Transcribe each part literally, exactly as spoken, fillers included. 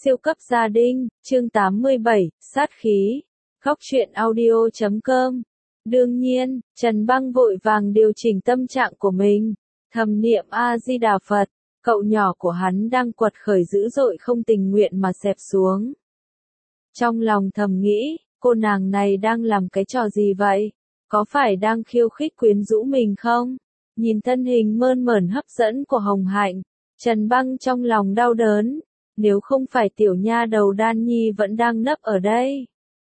Siêu cấp gia đình, chương tám mươi bảy, sát khí. Góc truyện audio chấm com. Đương nhiên, Trần Băng vội vàng điều chỉnh tâm trạng của mình. Thầm niệm A-di-đà Phật, cậu nhỏ của hắn đang quật khởi dữ dội không tình nguyện mà xẹp xuống. Trong lòng thầm nghĩ, cô nàng này đang làm cái trò gì vậy? Có phải đang khiêu khích quyến rũ mình không? Nhìn thân hình mơn mởn hấp dẫn của Hồng Hạnh, Trần Băng trong lòng đau đớn. Nếu không phải tiểu nha đầu Đan Nhi vẫn đang nấp ở đây,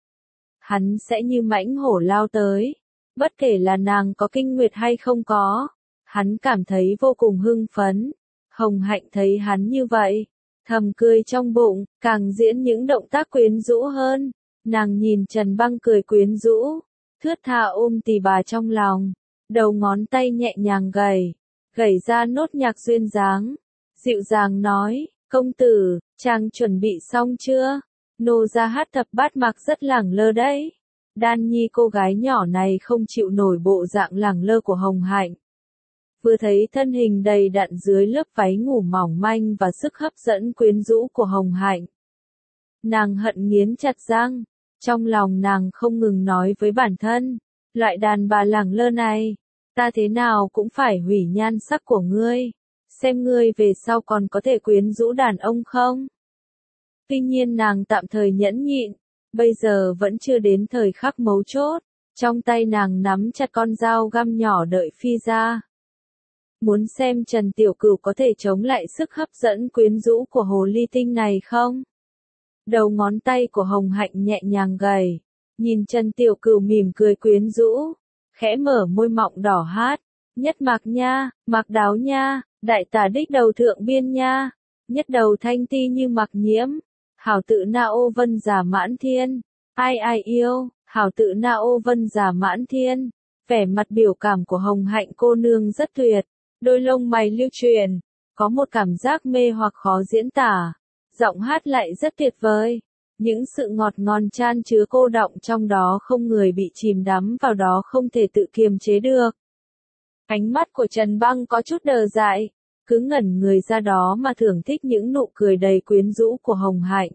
hắn sẽ như mãnh hổ lao tới. Bất kể là nàng có kinh nguyệt hay không có, hắn cảm thấy vô cùng hưng phấn. Hồng Hạnh thấy hắn như vậy, thầm cười trong bụng, càng diễn những động tác quyến rũ hơn. Nàng nhìn Trần Băng cười quyến rũ, thướt tha ôm tỉ bà trong lòng, đầu ngón tay nhẹ nhàng gảy, gảy ra nốt nhạc duyên dáng, dịu dàng nói. Công tử, chàng chuẩn bị xong chưa? Nô ra hát thập bát mặc rất lẳng lơ đấy. Đan Nhi cô gái nhỏ này không chịu nổi bộ dạng lẳng lơ của Hồng Hạnh. Vừa thấy thân hình đầy đặn dưới lớp váy ngủ mỏng manh và sức hấp dẫn quyến rũ của Hồng Hạnh, nàng hận nghiến chặt răng. Trong lòng nàng không ngừng nói với bản thân, loại đàn bà lẳng lơ này, ta thế nào cũng phải hủy nhan sắc của ngươi. Xem ngươi về sau còn có thể quyến rũ đàn ông không? Tuy nhiên nàng tạm thời nhẫn nhịn, bây giờ vẫn chưa đến thời khắc mấu chốt. Trong tay nàng nắm chặt con dao găm nhỏ đợi phi ra. Muốn xem Trần Tiểu Cửu có thể chống lại sức hấp dẫn quyến rũ của hồ ly tinh này không? Đầu ngón tay của Hồng Hạnh nhẹ nhàng gầy, nhìn Trần Tiểu Cửu mỉm cười quyến rũ, khẽ mở môi mọng đỏ hát. Nhất mạc nha, mạc đáo nha, đại tả đích đầu thượng biên nha, nhất đầu thanh ti như mặc nhiễm, hảo tự na ô vân giả mãn thiên, ai ai yêu, hảo tự na ô vân giả mãn thiên. Vẻ mặt biểu cảm của Hồng Hạnh cô nương rất tuyệt, đôi lông mày lưu truyền, có một cảm giác mê hoặc khó diễn tả, giọng hát lại rất tuyệt vời. Những sự ngọt ngon chan chứa cô đọng trong đó không người bị chìm đắm vào đó không thể tự kiềm chế được. Ánh mắt của Trần Băng có chút đờ dại, cứ ngẩn người ra đó mà thưởng thích những nụ cười đầy quyến rũ của Hồng Hạnh.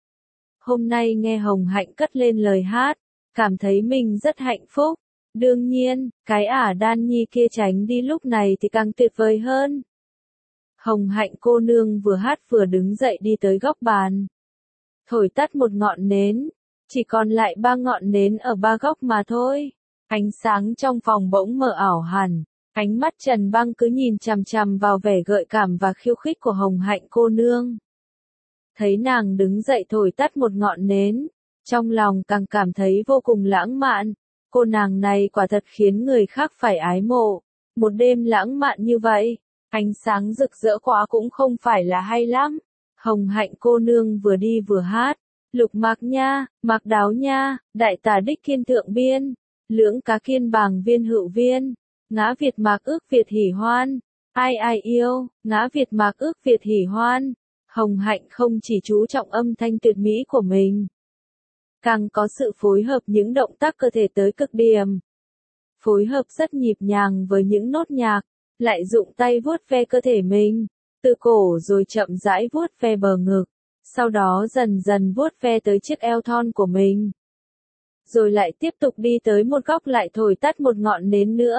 Hôm nay nghe Hồng Hạnh cất lên lời hát, cảm thấy mình rất hạnh phúc. Đương nhiên, cái ả Đan Nhi kia tránh đi lúc này thì càng tuyệt vời hơn. Hồng Hạnh cô nương vừa hát vừa đứng dậy đi tới góc bàn, thổi tắt một ngọn nến, chỉ còn lại ba ngọn nến ở ba góc mà thôi. Ánh sáng trong phòng bỗng mờ ảo hẳn. Ánh mắt Trần Băng cứ nhìn chằm chằm vào vẻ gợi cảm và khiêu khích của Hồng Hạnh cô nương. Thấy nàng đứng dậy thổi tắt một ngọn nến, trong lòng càng cảm thấy vô cùng lãng mạn. Cô nàng này quả thật khiến người khác phải ái mộ. Một đêm lãng mạn như vậy, ánh sáng rực rỡ quá cũng không phải là hay lắm. Hồng Hạnh cô nương vừa đi vừa hát, lục mạc nha, mạc đáo nha, đại tả đích kiên thượng biên, lưỡng cá kiên bàng viên hữu viên. Ngã Việt mạc ước Việt hỉ hoan, ai ai yêu, ngã Việt mạc ước Việt hỉ hoan. Hồng Hạnh không chỉ chú trọng âm thanh tuyệt mỹ của mình, càng có sự phối hợp những động tác cơ thể tới cực điểm. Phối hợp rất nhịp nhàng với những nốt nhạc, lại dụng tay vuốt ve cơ thể mình, từ cổ rồi chậm rãi vuốt ve bờ ngực, sau đó dần dần vuốt ve tới chiếc eo thon của mình. Rồi lại tiếp tục đi tới một góc lại thổi tắt một ngọn nến nữa.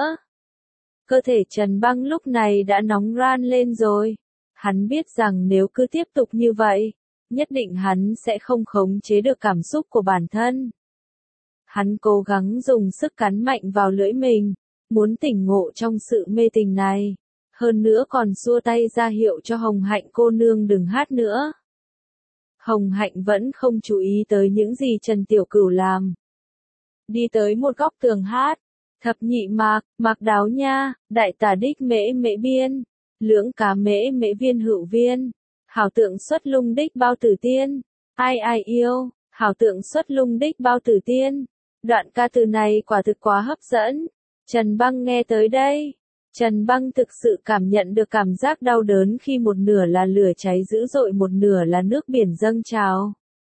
Cơ thể Trần Băng lúc này đã nóng ran lên rồi. Hắn biết rằng nếu cứ tiếp tục như vậy, nhất định hắn sẽ không khống chế được cảm xúc của bản thân. Hắn cố gắng dùng sức cắn mạnh vào lưỡi mình, muốn tỉnh ngộ trong sự mê tình này. Hơn nữa còn xua tay ra hiệu cho Hồng Hạnh cô nương đừng hát nữa. Hồng Hạnh vẫn không chú ý tới những gì Trần Tiểu Cửu làm. Đi tới một góc tường hát. Thập nhị mạc, mạc đáo nha, đại tả đích mễ mễ biên, lưỡng cá mễ mễ viên hữu viên, hảo tượng xuất lung đích bao tử tiên, ai ai yêu, hảo tượng xuất lung đích bao tử tiên. Đoạn ca từ này quả thực quá hấp dẫn. Trần Băng nghe tới đây, Trần Băng thực sự cảm nhận được cảm giác đau đớn khi một nửa là lửa cháy dữ dội một nửa là nước biển dâng trào.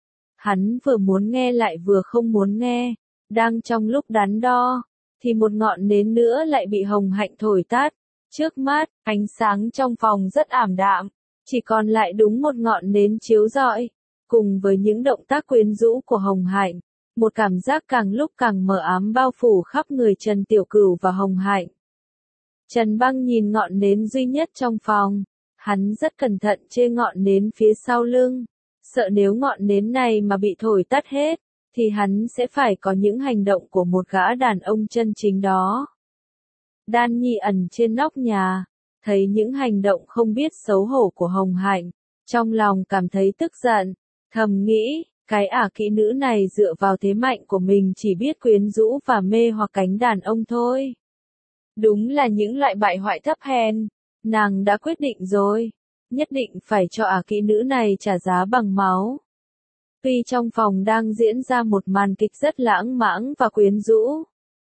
Hắn vừa muốn nghe lại vừa không muốn nghe, đang trong lúc đắn đo, thì một ngọn nến nữa lại bị Hồng Hạnh thổi tắt. Trước mắt, ánh sáng trong phòng rất ảm đạm, chỉ còn lại đúng một ngọn nến chiếu rọi. cùng với những động tác quyến rũ của Hồng Hạnh, một cảm giác càng lúc càng mờ ám bao phủ khắp người Trần Tiểu Cửu và Hồng Hạnh. Trần Băng nhìn ngọn nến duy nhất trong phòng, hắn rất cẩn thận chê ngọn nến phía sau lưng, sợ nếu ngọn nến này mà bị thổi tắt hết, thì hắn sẽ phải có những hành động của một gã đàn ông chân chính đó. Đan Nhi ẩn trên nóc nhà, thấy những hành động không biết xấu hổ của Hồng Hạnh, trong lòng cảm thấy tức giận, thầm nghĩ, cái ả kỹ nữ này dựa vào thế mạnh của mình chỉ biết quyến rũ và mê hoặc cánh đàn ông thôi. Đúng là những loại bại hoại thấp hèn, nàng đã quyết định rồi, nhất định phải cho ả kỹ nữ này trả giá bằng máu. Tuy trong phòng đang diễn ra một màn kịch rất lãng mãng và quyến rũ,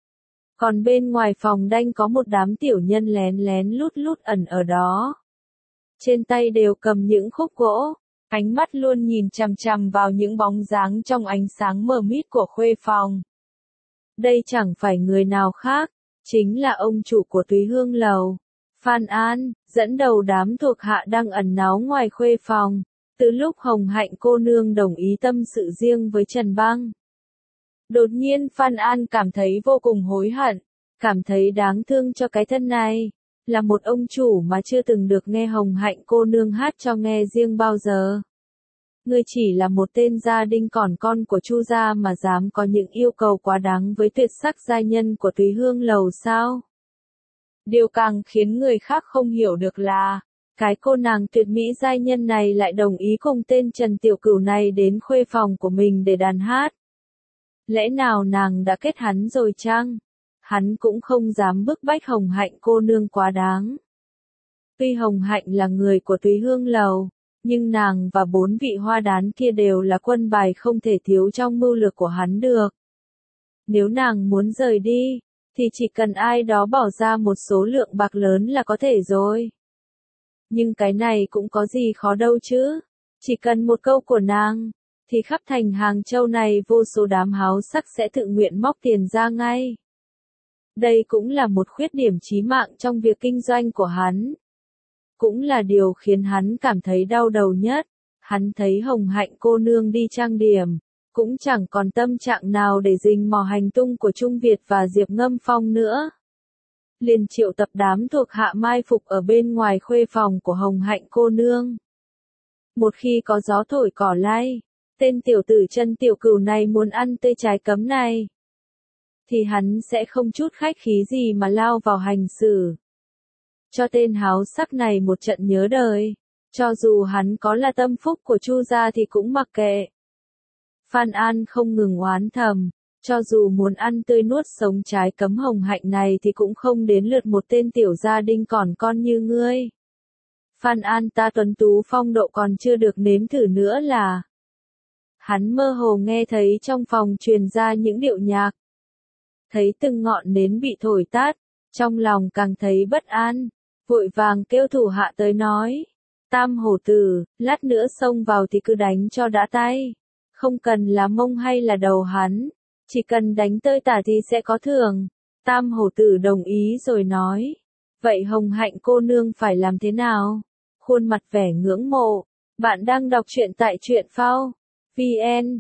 còn bên ngoài phòng đanh có một đám tiểu nhân lén lén lút lút ẩn ở đó. Trên tay đều cầm những khúc gỗ, ánh mắt luôn nhìn chằm chằm vào những bóng dáng trong ánh sáng mờ mịt của khuê phòng. Đây chẳng phải người nào khác, chính là ông chủ của Túy Hương Lầu, Phan An, dẫn đầu đám thuộc hạ đang ẩn náu ngoài khuê phòng, từ lúc Hồng Hạnh cô nương đồng ý tâm sự riêng với Trần Băng. Đột nhiên Phan An cảm thấy vô cùng hối hận, cảm thấy đáng thương cho cái thân này, là một ông chủ mà chưa từng được nghe Hồng Hạnh cô nương hát cho nghe riêng bao giờ. Ngươi chỉ là một tên gia đinh còn con của Chu gia mà dám có những yêu cầu quá đáng với tuyệt sắc giai nhân của Túy Hương Lầu sao? Điều càng khiến người khác không hiểu được là, cái cô nàng tuyệt mỹ giai nhân này lại đồng ý cùng tên Trần Tiểu Cửu này đến khuê phòng của mình để đàn hát. Lẽ nào nàng đã kết hắn rồi chăng? Hắn cũng không dám bức bách Hồng Hạnh cô nương quá đáng. Tuy Hồng Hạnh là người của Túy Hương Lầu, nhưng nàng và bốn vị hoa đán kia đều là quân bài không thể thiếu trong mưu lược của hắn được. Nếu nàng muốn rời đi, thì chỉ cần ai đó bỏ ra một số lượng bạc lớn là có thể rồi. Nhưng cái này cũng có gì khó đâu chứ, chỉ cần một câu của nàng, thì khắp thành Hàng Châu này vô số đám háo sắc sẽ tự nguyện móc tiền ra ngay. Đây cũng là một khuyết điểm chí mạng trong việc kinh doanh của hắn. Cũng là điều khiến hắn cảm thấy đau đầu nhất. Hắn thấy Hồng Hạnh cô nương đi trang điểm, cũng chẳng còn tâm trạng nào để rình mò hành tung của Trung Việt và Diệp Ngâm Phong nữa. Liền triệu tập đám thuộc hạ mai phục ở bên ngoài khuê phòng của Hồng Hạnh cô nương. Một khi có gió thổi cỏ lay, tên tiểu tử Trần Tiểu Cửu này muốn ăn tươi trái cấm này, thì hắn sẽ không chút khách khí gì mà lao vào hành xử. Cho tên háo sắc này một trận nhớ đời, cho dù hắn có là tâm phúc của Chu gia thì cũng mặc kệ. Phan An không ngừng oán thầm, cho dù muốn ăn tươi nuốt sống trái cấm Hồng Hạnh này thì cũng không đến lượt một tên tiểu gia đinh còn con như ngươi. Phan An ta tuấn tú phong độ còn chưa được nếm thử nữa là. Hắn mơ hồ nghe thấy trong phòng truyền ra những điệu nhạc. Thấy từng ngọn nến bị thổi tắt, trong lòng càng thấy bất an, vội vàng kêu thủ hạ tới nói. Tam hổ tử, lát nữa xông vào thì cứ đánh cho đã tay. Không cần là mông hay là đầu hắn, chỉ cần đánh tơi tả thì sẽ có thưởng. Tam hổ tử đồng ý rồi nói. Vậy Hồng Hạnh cô nương phải làm thế nào? Khuôn mặt vẻ ngưỡng mộ. Bạn đang đọc truyện tại truyện phao. vn,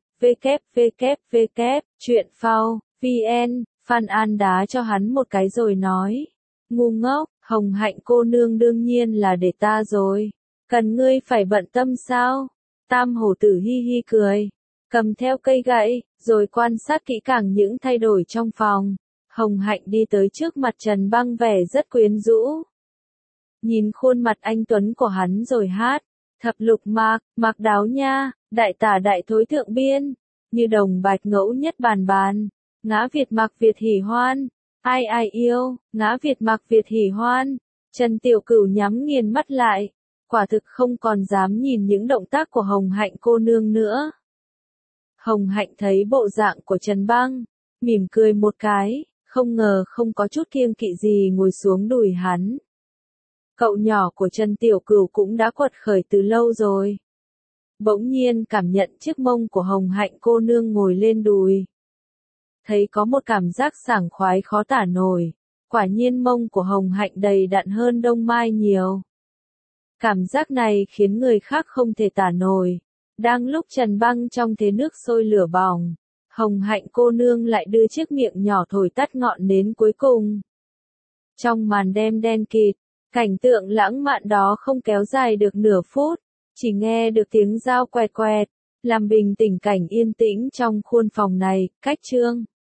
www, truyện phao, vn, Phan An đá cho hắn một cái rồi nói. Ngu ngốc, Hồng Hạnh cô nương đương nhiên là để ta rồi. Cần ngươi phải bận tâm sao? Tam hổ tử hi hi cười, cầm theo cây gậy, rồi quan sát kỹ càng những thay đổi trong phòng. Hồng Hạnh đi tới trước mặt Trần Băng vẻ rất quyến rũ. Nhìn khuôn mặt anh tuấn của hắn rồi hát. Thập lục mạc, mạc đáo nha, đại tả đại thối thượng biên. Như đồng bạch ngẫu nhất bàn bàn. Ngã Việt mạc Việt hỉ hoan. Ai ai yêu, ngã Việt mạc Việt hỉ hoan. Trần Tiểu Cửu nhắm nghiền mắt lại. Quả thực không còn dám nhìn những động tác của Hồng Hạnh cô nương nữa. Hồng Hạnh thấy bộ dạng của Trần Băng, mỉm cười một cái, không ngờ không có chút kiêng kỵ gì ngồi xuống đùi hắn. Cậu nhỏ của Trần Tiểu Cửu cũng đã quật khởi từ lâu rồi. Bỗng nhiên cảm nhận chiếc mông của Hồng Hạnh cô nương ngồi lên đùi. Thấy có một cảm giác sảng khoái khó tả nổi, quả nhiên mông của Hồng Hạnh đầy đặn hơn Đông Mai nhiều. Cảm giác này khiến người khác không thể tả nổi. Đang lúc Trần Băng trong thế nước sôi lửa bỏng, Hồng Hạnh cô nương lại đưa chiếc miệng nhỏ thổi tắt ngọn nến cuối cùng. Trong màn đêm đen kịt, cảnh tượng lãng mạn đó không kéo dài được nửa phút, chỉ nghe được tiếng dao quẹt quẹt, làm bình tĩnh cảnh yên tĩnh trong khuôn phòng này. Cách chương